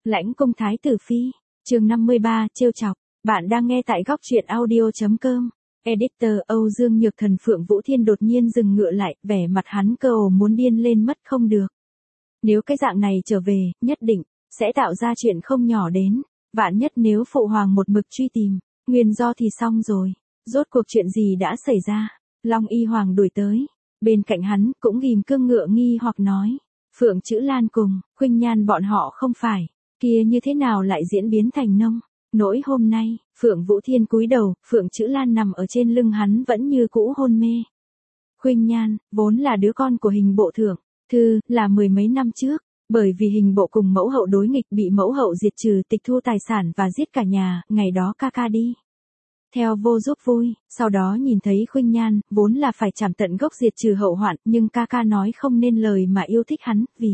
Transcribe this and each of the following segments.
Lãnh cung thái tử phi, chương 53, trêu chọc. Bạn đang nghe tại góc truyện audio.com. Editor Âu Dương Nhược Thần. Phượng Vũ Thiên đột nhiên dừng ngựa lại, vẻ mặt hắn cơ hồ muốn điên lên mất không được. Nếu cái dạng này trở về, nhất định sẽ tạo ra chuyện không nhỏ đến. Vạn nhất nếu phụ hoàng một mực truy tìm, nguyên do thì xong rồi. Rốt cuộc chuyện gì đã xảy ra? Long Y Hoàng đuổi tới. Bên cạnh hắn cũng ghim cương ngựa nghi hoặc nói. Phượng Chữ Lan cùng Khuynh Nhan bọn họ không phải. Kia như thế nào lại diễn biến thành nông? Nỗi hôm nay, Phượng Vũ Thiên cúi đầu, Phượng Chữ Lan nằm ở trên lưng hắn vẫn như cũ hôn mê. Khuynh Nhan, vốn là đứa con của Hình Bộ thượng thư, là mười mấy năm trước, bởi vì Hình Bộ cùng mẫu hậu đối nghịch bị mẫu hậu diệt trừ, tịch thu tài sản và giết cả nhà, ngày đó ca ca đi theo vô giúp vui, sau đó nhìn thấy Khuynh Nhan, vốn là phải chảm tận gốc diệt trừ hậu hoạn, nhưng ca ca nói không nên lời mà yêu thích hắn, vì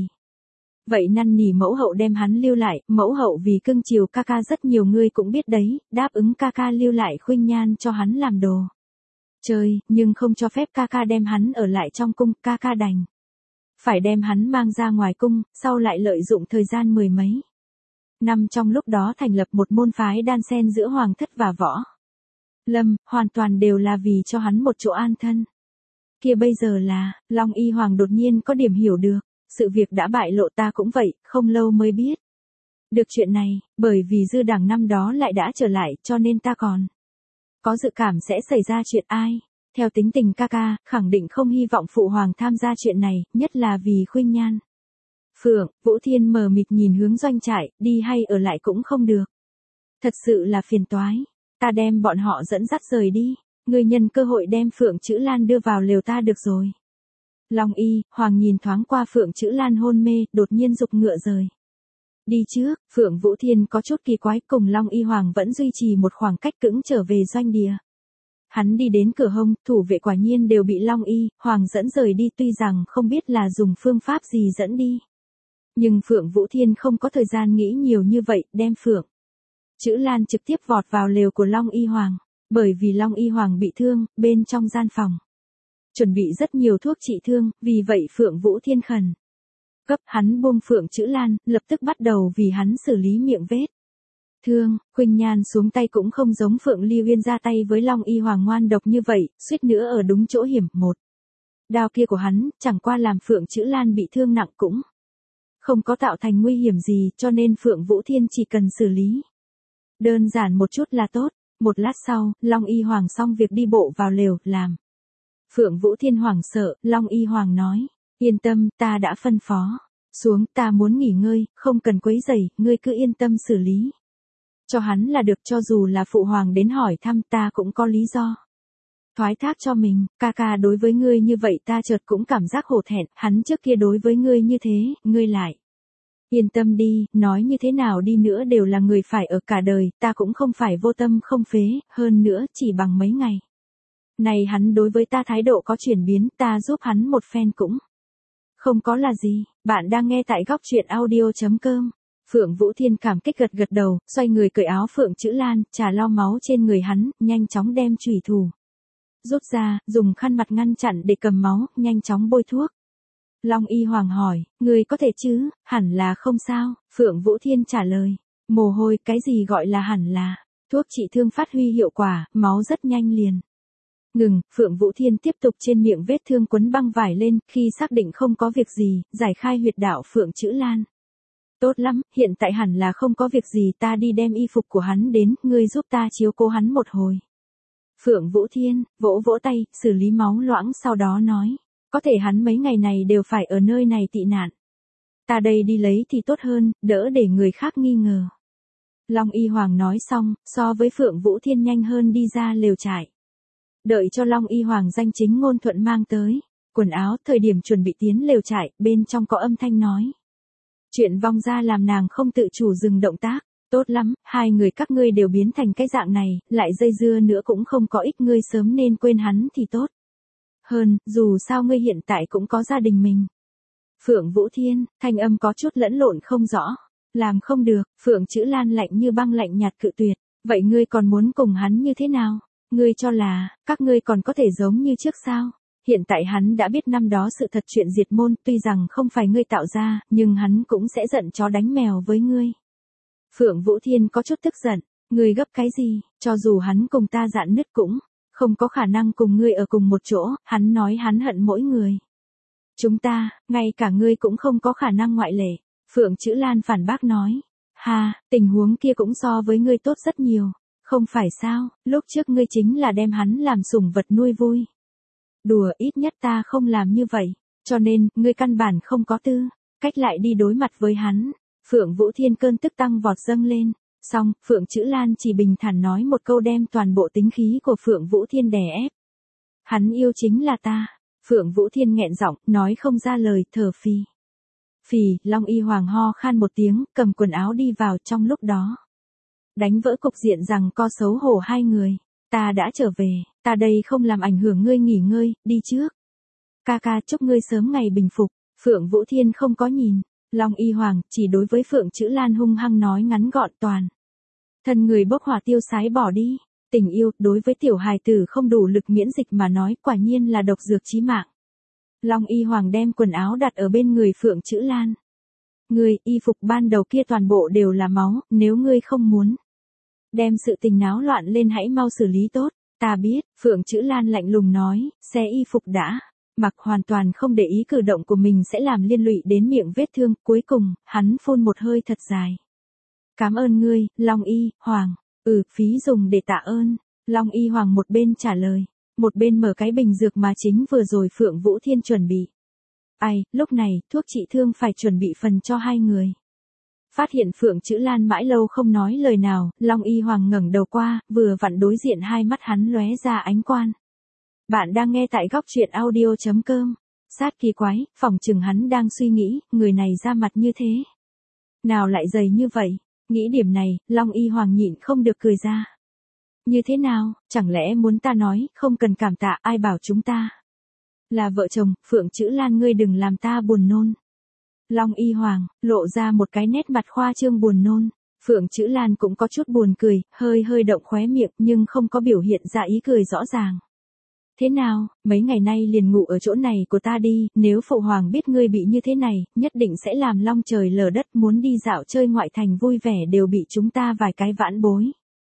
vậy năn nỉ mẫu hậu đem hắn lưu lại, mẫu hậu vì cưng chiều ca ca rất nhiều người cũng biết đấy, đáp ứng ca ca lưu lại Khuynh Nhan cho hắn làm đồ chơi, nhưng không cho phép ca ca đem hắn ở lại trong cung, ca ca đành phải đem hắn mang ra ngoài cung, sau lại lợi dụng thời gian mười mấy năm trong lúc đó thành lập một môn phái đan xen giữa hoàng thất và võ lâm, hoàn toàn đều là vì cho hắn một chỗ an thân. Kia bây giờ là, Long Y Hoàng đột nhiên có điểm hiểu được, sự việc đã bại lộ, ta cũng vậy, không lâu mới biết được chuyện này, bởi vì dư đảng năm đó lại đã trở lại, cho nên ta còn có dự cảm sẽ xảy ra chuyện ai. Theo tính tình ca ca, khẳng định không hy vọng phụ hoàng tham gia chuyện này, nhất là vì Khuynh Nhan. Phượng Vũ Thiên mờ mịt nhìn hướng doanh trại, đi hay ở lại cũng không được. Thật sự là phiền toái. Ta đem bọn họ dẫn dắt rời đi, người nhân cơ hội đem Phượng Chữ Lan đưa vào lều ta được rồi. Long Y Hoàng nhìn thoáng qua Phượng Chữ Lan hôn mê, đột nhiên giục ngựa rời đi trước. Phượng Vũ Thiên có chút kỳ quái, cùng Long Y Hoàng vẫn duy trì một khoảng cách cứng trở về doanh địa. Hắn đi đến cửa hông, thủ vệ quả nhiên đều bị Long Y Hoàng dẫn rời đi, tuy rằng không biết là dùng phương pháp gì dẫn đi. Nhưng Phượng Vũ Thiên không có thời gian nghĩ nhiều như vậy, đem Phượng Chữ Lan trực tiếp vọt vào lều của Long Y Hoàng, bởi vì Long Y Hoàng bị thương, bên trong gian phòng chuẩn bị rất nhiều thuốc trị thương, vì vậy Phượng Vũ Thiên khẩn cấp hắn buông Phượng Chữ Lan, lập tức bắt đầu vì hắn xử lý miệng vết thương. Khuynh Nhan xuống tay cũng không giống Phượng Ly Uyên ra tay với Long Y Hoàng ngoan độc như vậy, suýt nữa ở đúng chỗ hiểm, một đao kia của hắn, chẳng qua làm Phượng Chữ Lan bị thương nặng cũng không có tạo thành nguy hiểm gì, cho nên Phượng Vũ Thiên chỉ cần xử lý đơn giản một chút là tốt. Một lát sau, Long Y Hoàng xong việc đi bộ vào lều, làm Phượng Vũ Thiên hoảng sợ. Long Y Hoàng nói, yên tâm, ta đã phân phó xuống, ta muốn nghỉ ngơi, không cần quấy rầy, ngươi cứ yên tâm xử lý cho hắn là được, cho dù là phụ hoàng đến hỏi thăm ta cũng có lý do thoái thác cho mình. Ca ca đối với ngươi như vậy ta chợt cũng cảm giác hổ thẹn, hắn trước kia đối với ngươi như thế, ngươi lại yên tâm đi, nói như thế nào đi nữa đều là người phải ở cả đời, ta cũng không phải vô tâm không phế, hơn nữa chỉ bằng mấy ngày này hắn đối với ta thái độ có chuyển biến, ta giúp hắn một phen cũng không có là gì. Bạn đang nghe tại góc truyện audio.com. Phượng Vũ Thiên cảm kích gật gật đầu, xoay người cởi áo Phượng Chữ Lan, trà lau máu trên người hắn, nhanh chóng đem chủy thủ rút ra, dùng khăn mặt ngăn chặn để cầm máu, nhanh chóng bôi thuốc. Long Y Hoàng hỏi, người có thể chứ? Hẳn là không sao. Phượng Vũ Thiên trả lời, mồ hôi, cái gì gọi là hẳn là? Thuốc trị thương phát huy hiệu quả, máu rất nhanh liền ngừng. Phượng Vũ Thiên tiếp tục trên miệng vết thương quấn băng vải lên, khi xác định không có việc gì, giải khai huyệt đạo Phượng Chữ Lan. Tốt lắm, hiện tại hẳn là không có việc gì, ta đi đem y phục của hắn đến, ngươi giúp ta chiếu cố hắn một hồi. Phượng Vũ Thiên vỗ vỗ tay, xử lý máu loãng, sau đó nói, có thể hắn mấy ngày này đều phải ở nơi này tị nạn. Ta đây đi lấy thì tốt hơn, đỡ để người khác nghi ngờ. Long Y Hoàng nói xong, so với Phượng Vũ Thiên nhanh hơn đi ra lều trại. Đợi cho Long Y Hoàng danh chính ngôn thuận mang tới quần áo, thời điểm chuẩn bị tiến lều trại, bên trong có âm thanh nói. Chuyện vong ra làm nàng không tự chủ dừng động tác. Tốt lắm, hai người các ngươi đều biến thành cái dạng này, lại dây dưa nữa cũng không có ích, ngươi sớm nên quên hắn thì tốt hơn, dù sao ngươi hiện tại cũng có gia đình mình. Phượng Vũ Thiên, thanh âm có chút lẫn lộn không rõ. Làm không được. Phượng Chữ Lan lạnh như băng lạnh nhạt cự tuyệt. Vậy ngươi còn muốn cùng hắn như thế nào? Ngươi cho là, các ngươi còn có thể giống như trước sao? Hiện tại hắn đã biết năm đó sự thật, chuyện diệt môn, tuy rằng không phải ngươi tạo ra, nhưng hắn cũng sẽ giận chó đánh mèo với ngươi. Phượng Vũ Thiên có chút tức giận, ngươi gấp cái gì, cho dù hắn cùng ta dạn nứt cũng không có khả năng cùng ngươi ở cùng một chỗ, hắn nói hắn hận mỗi người. Chúng ta, ngay cả ngươi cũng không có khả năng ngoại lệ. Phượng Chữ Lan phản bác nói. Ha, tình huống kia cũng so với ngươi tốt rất nhiều. Không phải sao, lúc trước ngươi chính là đem hắn làm sủng vật nuôi vui. Đùa, ít nhất ta không làm như vậy. Cho nên, ngươi căn bản không có tư cách lại đi đối mặt với hắn. Phượng Vũ Thiên cơn tức tăng vọt dâng lên. Xong, Phượng Chữ Lan chỉ bình thản nói một câu đem toàn bộ tính khí của Phượng Vũ Thiên đè ép. Hắn yêu chính là ta. Phượng Vũ Thiên nghẹn giọng, nói không ra lời, thở phì. Phì, Long Y Hoàng ho khan một tiếng, cầm quần áo đi vào trong lúc đó. Đánh vỡ cục diện rằng co xấu hổ hai người. Ta đã trở về, ta đây không làm ảnh hưởng ngươi nghỉ ngơi, đi trước. Ca ca chúc ngươi sớm ngày bình phục. Phượng Vũ Thiên không có nhìn. Long Y Hoàng chỉ đối với Phượng Chữ Lan hung hăng nói ngắn gọn toàn. Thân người bốc hỏa tiêu sái bỏ đi. Tình yêu, đối với tiểu hài tử không đủ lực miễn dịch mà nói quả nhiên là độc dược chí mạng. Long Y Hoàng đem quần áo đặt ở bên người Phượng Chữ Lan. Ngươi, y phục ban đầu kia toàn bộ đều là máu, nếu ngươi không muốn đem sự tình náo loạn lên hãy mau xử lý tốt. Ta biết, Phượng Chữ Lan lạnh lùng nói, xé y phục đã. Mặc hoàn toàn không để ý cử động của mình sẽ làm liên lụy đến miệng vết thương, cuối cùng, hắn phun một hơi thật dài. Cảm ơn ngươi, Long Y, Hoàng. Phí dùng để tạ ơn. Long Y Hoàng một bên trả lời, một bên mở cái bình dược mà chính vừa rồi Phượng Vũ Thiên chuẩn bị. Ai, lúc này, thuốc trị thương phải chuẩn bị phần cho hai người. Phát hiện Phượng Chữ Lan mãi lâu không nói lời nào, Long Y Hoàng ngẩng đầu qua, vừa vặn đối diện hai mắt hắn lóe ra ánh quan. Bạn đang nghe tại góc truyện audio.com. Sát kỳ quái, phỏng chừng hắn đang suy nghĩ, người này ra mặt như thế. Nào lại dày như vậy? Nghĩ điểm này, Long Y Hoàng nhịn không được cười ra. Như thế nào, chẳng lẽ muốn ta nói, không cần cảm tạ, ai bảo chúng ta là vợ chồng, Phượng Chữ Lan ngươi đừng làm ta buồn nôn. Long Y Hoàng, lộ ra một cái nét mặt khoa trương buồn nôn. Phượng Chữ Lan cũng có chút buồn cười, hơi động khóe miệng nhưng không có biểu hiện ra ý cười rõ ràng. Thế nào, mấy ngày nay liền ngủ ở chỗ này của ta đi, nếu phụ hoàng biết ngươi bị như thế này, nhất định sẽ làm long trời lở đất, muốn đi dạo chơi ngoại thành vui vẻ đều bị chúng ta vài cái vãn bối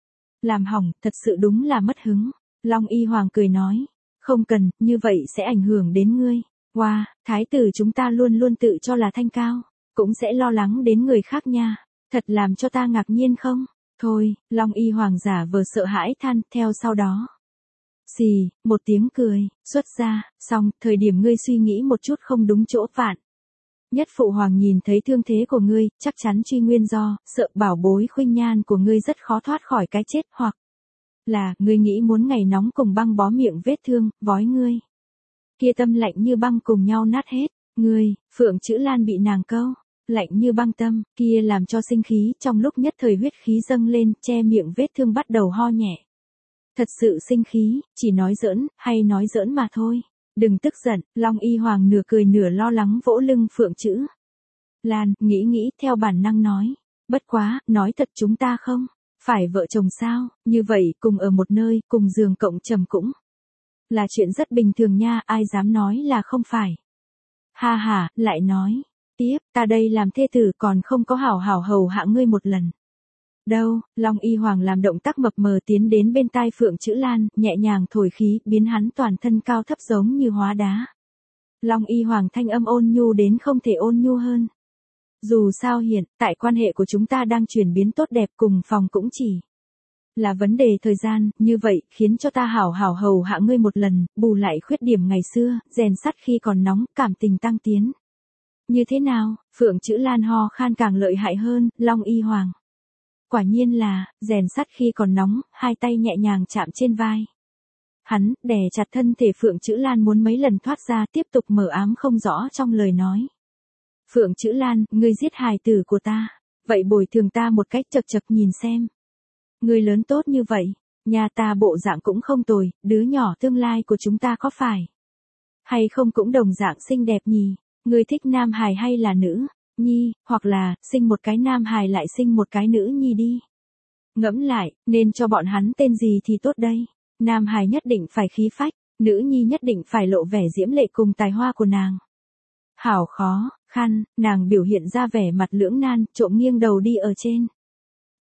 làm hỏng, thật sự đúng là mất hứng. Long Y Hoàng cười nói, không cần, như vậy sẽ ảnh hưởng đến ngươi. Wow, thái tử chúng ta luôn luôn tự cho là thanh cao, cũng sẽ lo lắng đến người khác nha, thật làm cho ta ngạc nhiên không? Thôi, Long Y Hoàng giả vờ sợ hãi than, theo sau đó. Xì, một tiếng cười, xuất ra, xong, thời điểm ngươi suy nghĩ một chút không đúng chỗ vạn. Nhất phụ hoàng nhìn thấy thương thế của ngươi, chắc chắn truy nguyên do, sợ bảo bối khuynh nhan của ngươi rất khó thoát khỏi cái chết, hoặc là, ngươi nghĩ muốn ngày nóng cùng băng bó miệng vết thương, vói ngươi. Kia tâm lạnh như băng cùng nhau nát hết, ngươi, Phượng Chữ Lan bị nàng câu, lạnh như băng tâm, kia làm cho sinh khí, trong lúc nhất thời huyết khí dâng lên, che miệng vết thương bắt đầu ho nhẹ. Thật sự sinh khí, chỉ nói giỡn, hay nói giỡn mà thôi. Đừng tức giận, Long Y Hoàng nửa cười nửa lo lắng vỗ lưng Phượng Chữ Lan, nghĩ theo bản năng nói. Bất quá, nói thật chúng ta không phải vợ chồng sao, như vậy, cùng ở một nơi, cùng giường cộng trầm cũng là chuyện rất bình thường nha, ai dám nói là không phải. Ha ha, lại nói, tiếp, ta đây làm thê tử còn không có hảo hầu hạ ngươi một lần. Đâu, Long Y Hoàng làm động tác mập mờ tiến đến bên tai Phượng Chữ Lan, nhẹ nhàng thổi khí, biến hắn toàn thân cao thấp giống như hóa đá. Long Y Hoàng thanh âm ôn nhu đến không thể ôn nhu hơn. Dù sao hiện, tại quan hệ của chúng ta đang chuyển biến tốt đẹp, cùng phòng cũng chỉ là vấn đề thời gian, như vậy, khiến cho ta hảo hầu hạ ngươi một lần, bù lại khuyết điểm ngày xưa, rèn sắt khi còn nóng, cảm tình tăng tiến. Như thế nào, Phượng Chữ Lan ho khan càng lợi hại hơn, Long Y Hoàng. Quả nhiên là, rèn sắt khi còn nóng, hai tay nhẹ nhàng chạm trên vai. Hắn, đè chặt thân thể Phượng Chữ Lan muốn mấy lần thoát ra, tiếp tục mở ám không rõ trong lời nói. Phượng Chữ Lan, ngươi giết hài tử của ta, vậy bồi thường ta một cách chật nhìn xem. Ngươi lớn tốt như vậy, nhà ta bộ dạng cũng không tồi, đứa nhỏ tương lai của chúng ta có phải hay không cũng đồng dạng xinh đẹp nhỉ? Ngươi thích nam hài hay là nữ nhi, hoặc là, sinh một cái nam hài lại sinh một cái nữ nhi đi. Ngẫm lại, nên cho bọn hắn tên gì thì tốt đây? Nam hài nhất định phải khí phách, nữ nhi nhất định phải lộ vẻ diễm lệ cùng tài hoa của nàng. Hảo khó khăn, nàng biểu hiện ra vẻ mặt lưỡng nan, trộm nghiêng đầu đi ở trên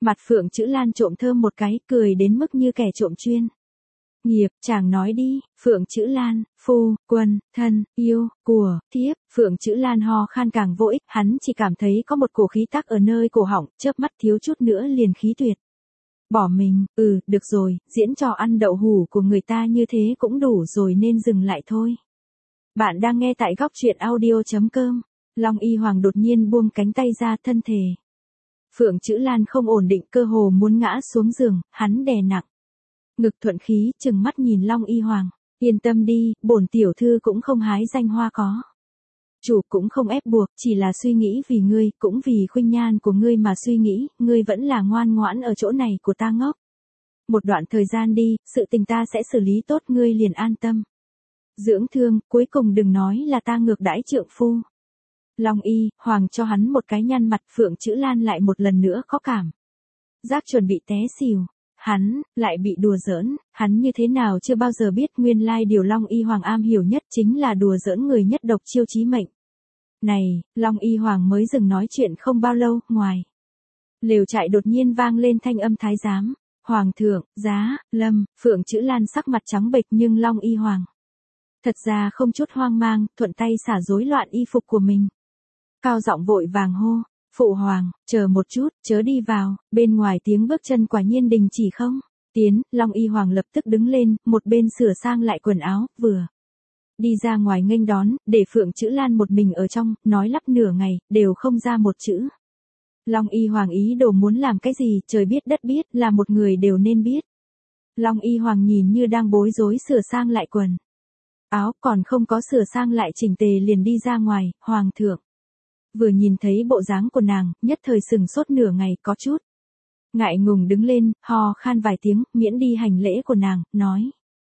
Mặt Phượng Chữ Lan trộm thơm một cái, cười đến mức như kẻ trộm chuyên nghiệp, chàng nói đi, Phượng Chữ Lan, phu, quân, thân, yêu, của, thiếp, Phượng Chữ Lan ho khan càng vô ích, hắn chỉ cảm thấy có một cổ khí tắc ở nơi cổ họng, chớp mắt thiếu chút nữa liền khí tuyệt. Bỏ mình, được rồi, diễn trò ăn đậu hủ của người ta như thế cũng đủ rồi nên dừng lại thôi. Bạn đang nghe tại góc truyện audio.com. Long Y Hoàng đột nhiên buông cánh tay ra, thân thể Phượng Chữ Lan không ổn định, cơ hồ muốn ngã xuống giường, hắn đè nặng ngực thuận khí, trừng mắt nhìn Long Y Hoàng, yên tâm đi, bổn tiểu thư cũng không hái danh hoa có chủ, cũng không ép buộc, chỉ là suy nghĩ vì ngươi, cũng vì khuynh nhan của ngươi mà suy nghĩ, ngươi vẫn là ngoan ngoãn ở chỗ này của ta ngốc. Một đoạn thời gian đi, sự tình ta sẽ xử lý tốt, ngươi liền an tâm dưỡng thương, cuối cùng đừng nói là ta ngược đãi trượng phu. Long Y Hoàng cho hắn một cái nhăn mặt, Phượng Chữ Lan lại một lần nữa có cảm giác chuẩn bị té xỉu. Hắn lại bị đùa giỡn, hắn như thế nào chưa bao giờ biết, nguyên lai điều Long Y Hoàng am hiểu nhất chính là đùa giỡn người, nhất độc chiêu chí mệnh. Này, Long Y Hoàng mới dừng nói chuyện không bao lâu, ngoài lều trại đột nhiên vang lên thanh âm thái giám. Hoàng thượng, giá, lâm, Phượng Chữ Lan sắc mặt trắng bệch, nhưng Long Y Hoàng thật ra không chút hoang mang, thuận tay xả rối loạn y phục của mình. Cao giọng vội vàng hô, phụ hoàng, chờ một chút, chớ đi vào, bên ngoài tiếng bước chân quả nhiên đình chỉ không. Tiến, Long Y Hoàng lập tức đứng lên, một bên sửa sang lại quần áo, vừa đi ra ngoài nghênh đón, để Phượng Chữ Lan một mình ở trong, nói lắp nửa ngày, đều không ra một chữ. Long Y Hoàng ý đồ muốn làm cái gì, trời biết đất biết, là một người đều nên biết. Long Y Hoàng nhìn như đang bối rối sửa sang lại quần áo, còn không có sửa sang lại chỉnh tề liền đi ra ngoài. Hoàng thượng vừa nhìn thấy bộ dáng của nàng, nhất thời sừng sốt nửa ngày, có chút ngại ngùng đứng lên, ho khan vài tiếng, miễn đi hành lễ của nàng, nói: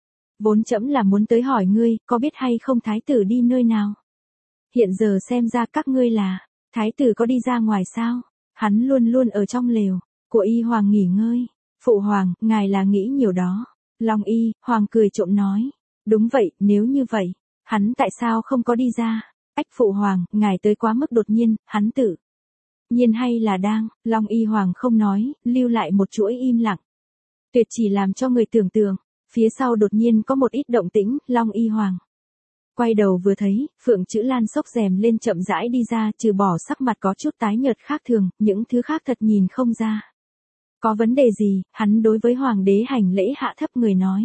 vốn trẫm là muốn tới hỏi ngươi, có biết hay không thái tử đi nơi nào? Hiện giờ xem ra các ngươi là, thái tử có đi ra ngoài sao? Hắn luôn luôn ở trong lều của Y Hoàng nghỉ ngơi. Phụ hoàng, ngài là nghĩ nhiều đó. Long Y Hoàng cười trộm nói: đúng vậy, nếu như vậy, hắn tại sao không có đi ra? Ách, phụ hoàng, ngài tới quá mức đột nhiên, hắn tự nhiên hay là đang? Long Y Hoàng không nói, lưu lại một chuỗi im lặng tuyệt chỉ làm cho người tưởng tượng. Phía sau đột nhiên có một ít động tĩnh, Long Y Hoàng quay đầu vừa thấy, Phượng Chữ Lan xốc rèm lên chậm rãi đi ra, trừ bỏ sắc mặt có chút tái nhợt khác thường, những thứ khác thật nhìn không ra có vấn đề gì. Hắn đối với hoàng đế hành lễ, hạ thấp người nói: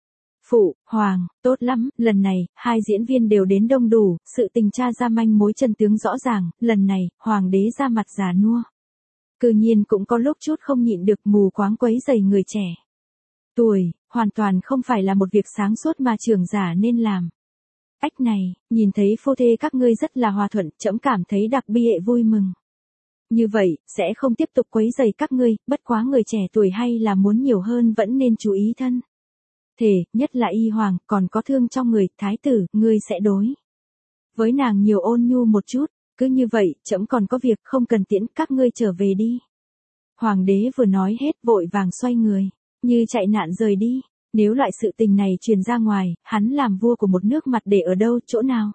phụ hoàng, tốt lắm, lần này, hai diễn viên đều đến đông đủ, sự tình tra ra manh mối chân tướng rõ ràng, lần này, hoàng đế ra mặt già nua. Cư nhiên cũng có lúc chút không nhịn được, mù quáng quấy rầy người trẻ tuổi, hoàn toàn không phải là một việc sáng suốt mà trưởng giả nên làm. Ách này, nhìn thấy phu thê các ngươi rất là hòa thuận, trẫm cảm thấy đặc biệt vui mừng. Như vậy, sẽ không tiếp tục quấy rầy các ngươi, bất quá người trẻ tuổi hay là muốn nhiều hơn vẫn nên chú ý thân thể, nhất là Y Hoàng, còn có thương trong người, thái tử, ngươi sẽ đối với nàng nhiều ôn nhu một chút, cứ như vậy, trẫm còn có việc, không cần tiễn, các ngươi trở về đi. Hoàng đế vừa nói hết, vội vàng xoay người, như chạy nạn rời đi. Nếu loại sự tình này truyền ra ngoài, hắn làm vua của một nước mặt để ở đâu, chỗ nào?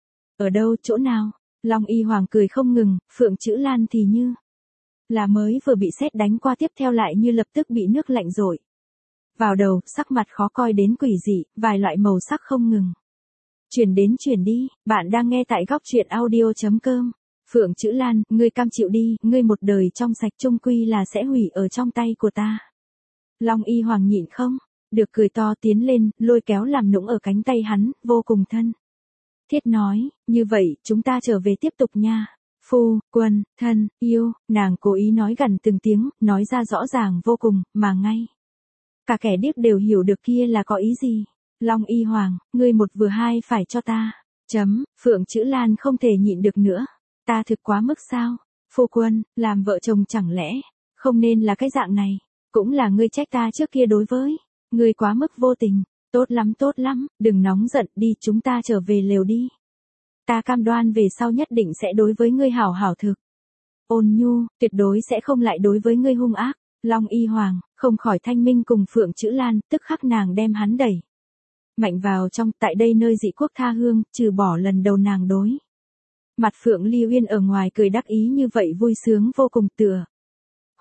Ở đâu, chỗ nào? Long Y Hoàng cười không ngừng, Phượng Chữ Lan thì như là mới vừa bị sét đánh qua, tiếp theo lại như lập tức bị nước lạnh rội vào đầu, sắc mặt khó coi đến quỷ dị, vài loại màu sắc không ngừng chuyển đến chuyển đi. Bạn đang nghe tại góc truyện audio.com. Phượng Chữ Lan, ngươi cam chịu đi, ngươi một đời trong sạch chung quy là sẽ hủy ở trong tay của ta. Long Y Hoàng nhịn không được cười to, tiến lên, lôi kéo làm nũng ở cánh tay hắn, vô cùng thân thiết nói: như vậy, chúng ta trở về tiếp tục nha. Phu, quân, thân, yêu, nàng cố ý nói gần từng tiếng, nói ra rõ ràng vô cùng, mà ngay cả kẻ điếc đều hiểu được kia là có ý gì. Long Y Hoàng, ngươi một vừa hai phải cho ta. Phượng Chữ Lan không thể nhịn được nữa. Ta thực quá mức sao? Phu quân, làm vợ chồng chẳng lẽ không nên là cái dạng này? Cũng là ngươi trách ta trước kia đối với ngươi quá mức vô tình. Tốt lắm, đừng nóng giận, đi, chúng ta trở về lều đi. Ta cam đoan về sau nhất định sẽ đối với ngươi hảo hảo thực ôn nhu, tuyệt đối sẽ không lại đối với ngươi hung ác. Long Y Hoàng không khỏi thanh minh cùng Phượng Chữ Lan, tức khắc nàng đem hắn đẩy mạnh vào trong. Tại đây nơi dị quốc tha hương, trừ bỏ lần đầu nàng đối mặt Phượng Ly Uyên ở ngoài cười đắc ý như vậy, vui sướng vô cùng, tựa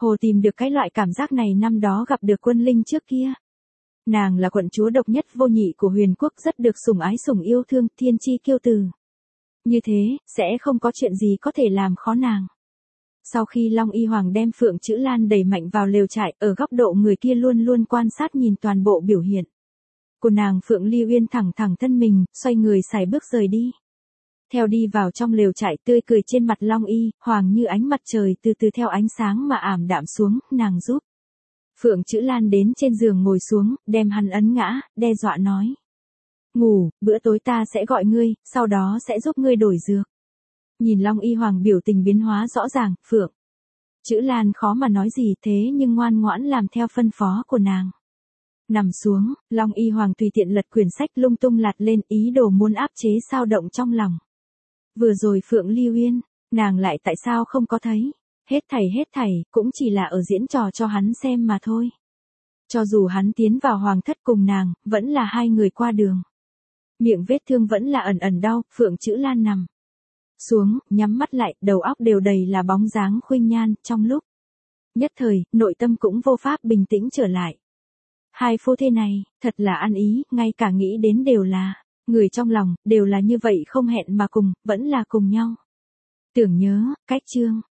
Hồ tìm được cái loại cảm giác này năm đó gặp được Quân Linh trước kia. Nàng là quận chúa độc nhất vô nhị của Huyền Quốc, rất được sủng ái sủng yêu thương, thiên chi kiêu từ. Như thế, sẽ không có chuyện gì có thể làm khó nàng. Sau khi Long Y Hoàng đem Phượng Chữ Lan đẩy mạnh vào lều trại, ở góc độ người kia luôn luôn quan sát nhìn toàn bộ biểu hiện của nàng, Phượng Ly Uyên thẳng thẳng thân mình, xoay người sải bước rời đi. Theo đi vào trong lều trại, tươi cười trên mặt Long Y Hoàng như ánh mặt trời từ từ theo ánh sáng mà ảm đạm xuống, nàng giúp Phượng Chữ Lan đến trên giường ngồi xuống, đem hắn ấn ngã, đe dọa nói. Ngủ, bữa tối ta sẽ gọi ngươi, sau đó sẽ giúp ngươi đổi dược. Nhìn Long Y Hoàng biểu tình biến hóa rõ ràng, Phượng Chữ Lan khó mà nói gì, thế nhưng ngoan ngoãn làm theo phân phó của nàng. Nằm xuống, Long Y Hoàng tùy tiện lật quyển sách lung tung lạt lên, ý đồ muốn áp chế dao động trong lòng. Vừa rồi Phượng Ly Uyên, nàng lại tại sao không có thấy? Hết thảy, cũng chỉ là ở diễn trò cho hắn xem mà thôi. Cho dù hắn tiến vào hoàng thất cùng nàng, vẫn là hai người qua đường. Miệng vết thương vẫn là ẩn ẩn đau, Phượng Chữ Lan nằm xuống, nhắm mắt lại, đầu óc đều đầy là bóng dáng Khuynh Nhan, trong lúc nhất thời, nội tâm cũng vô pháp bình tĩnh trở lại. Hai phu thê này, thật là ăn ý, ngay cả nghĩ đến đều là, người trong lòng, đều là như vậy không hẹn mà cùng, vẫn là cùng nhau. Tưởng nhớ, cách chương.